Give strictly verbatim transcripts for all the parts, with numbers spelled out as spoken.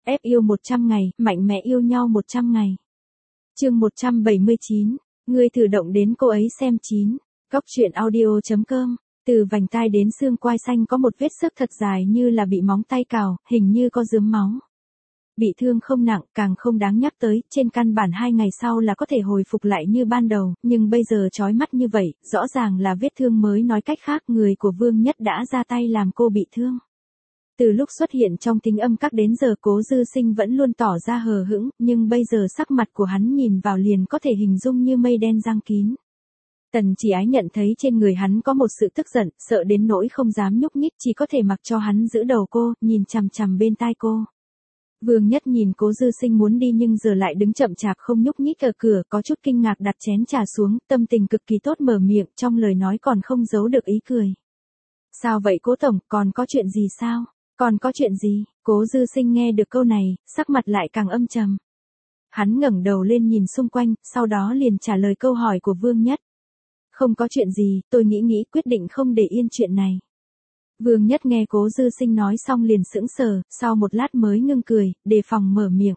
ép yêu một trăm ngày, mạnh mẽ yêu nhau một trăm ngày. Chương một trăm bảy mươi chín, ngươi thử động đến cô ấy xem chín. Góc truyện audio chấm com. Từ vành tai đến xương quai xanh có một vết xước thật dài như là bị móng tay cào, hình như có rướm máu. Bị thương không nặng, càng không đáng nhắc tới, trên căn bản hai ngày sau là có thể hồi phục lại như ban đầu, nhưng bây giờ chói mắt như vậy, rõ ràng là vết thương mới, nói cách khác người của Vương Nhất đã ra tay làm cô bị thương. Từ lúc xuất hiện trong Tính Âm Các đến giờ Cố Dư Sinh vẫn luôn tỏ ra hờ hững, nhưng bây giờ sắc mặt của hắn nhìn vào liền có thể hình dung như mây đen giăng kín. Tần Chỉ Ái nhận thấy trên người hắn có một sự tức giận, sợ đến nỗi không dám nhúc nhích, chỉ có thể mặc cho hắn giữ đầu cô, nhìn chằm chằm bên tai cô. Vương Nhất nhìn Cố Dư Sinh muốn đi nhưng giờ lại đứng chậm chạp không nhúc nhích ở cửa, có chút kinh ngạc đặt chén trà xuống, tâm tình cực kỳ tốt mở miệng, trong lời nói còn không giấu được ý cười. Sao vậy Cố tổng, còn có chuyện gì sao? Còn có chuyện gì? Cố Dư Sinh nghe được câu này, sắc mặt lại càng âm trầm. Hắn ngẩng đầu lên nhìn xung quanh, sau đó liền trả lời câu hỏi của Vương Nhất. Không có chuyện gì, tôi nghĩ nghĩ quyết định không để yên chuyện này. Vương Nhất nghe Cố Dư Sinh nói xong liền sững sờ, sau một lát mới ngưng cười, đề phòng mở miệng.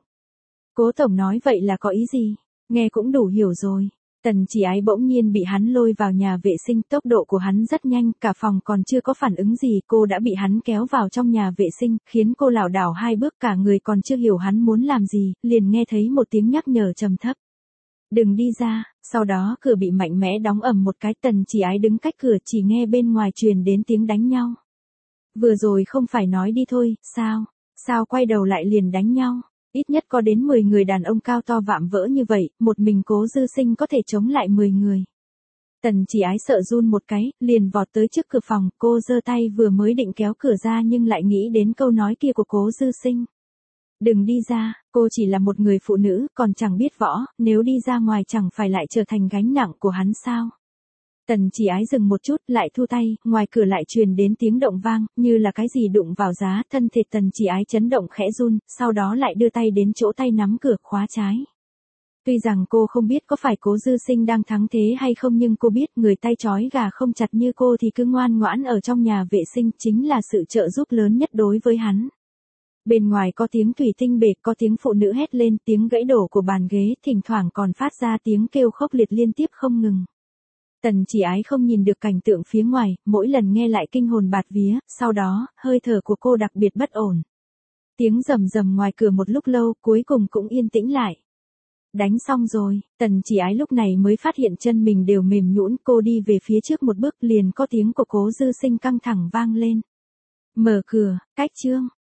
Cố tổng nói vậy là có ý gì? Nghe cũng đủ hiểu rồi. Tần Chỉ Ái bỗng nhiên bị hắn lôi vào nhà vệ sinh, tốc độ của hắn rất nhanh, cả phòng còn chưa có phản ứng gì, cô đã bị hắn kéo vào trong nhà vệ sinh, khiến cô lảo đảo hai bước, cả người còn chưa hiểu hắn muốn làm gì, liền nghe thấy một tiếng nhắc nhở trầm thấp. Đừng đi ra, sau đó cửa bị mạnh mẽ đóng ầm một cái, Tần Chỉ Ái đứng cách cửa chỉ nghe bên ngoài truyền đến tiếng đánh nhau. Vừa rồi không phải nói đi thôi, sao, sao quay đầu lại liền đánh nhau, ít nhất có đến mười người đàn ông cao to vạm vỡ như vậy, một mình Cố Dư Sinh có thể chống lại mười người. Tần Chỉ Ái sợ run một cái, liền vọt tới trước cửa phòng, cô giơ tay vừa mới định kéo cửa ra nhưng lại nghĩ đến câu nói kia của Cố Dư Sinh. Đừng đi ra, cô chỉ là một người phụ nữ, còn chẳng biết võ, nếu đi ra ngoài chẳng phải lại trở thành gánh nặng của hắn sao. Tần Chỉ Ái dừng một chút, lại thu tay, ngoài cửa lại truyền đến tiếng động vang, như là cái gì đụng vào giá, thân thể Tần Chỉ Ái chấn động khẽ run, sau đó lại đưa tay đến chỗ tay nắm cửa khóa trái. Tuy rằng cô không biết có phải Cố Dư Sinh đang thắng thế hay không nhưng cô biết người tay trói gà không chặt như cô thì cứ ngoan ngoãn ở trong nhà vệ sinh chính là sự trợ giúp lớn nhất đối với hắn. Bên ngoài có tiếng thủy tinh bể, có tiếng phụ nữ hét lên, tiếng gãy đổ của bàn ghế, thỉnh thoảng còn phát ra tiếng kêu khốc liệt liên tiếp không ngừng. Tần Chỉ Ái không nhìn được cảnh tượng phía ngoài, mỗi lần nghe lại kinh hồn bạt vía, sau đó, hơi thở của cô đặc biệt bất ổn. Tiếng rầm rầm ngoài cửa một lúc lâu, cuối cùng cũng yên tĩnh lại. Đánh xong rồi, Tần Chỉ Ái lúc này mới phát hiện chân mình đều mềm nhũn, cô đi về phía trước một bước liền có tiếng của Cố Dư Sinh căng thẳng vang lên. Mở cửa, cách chương.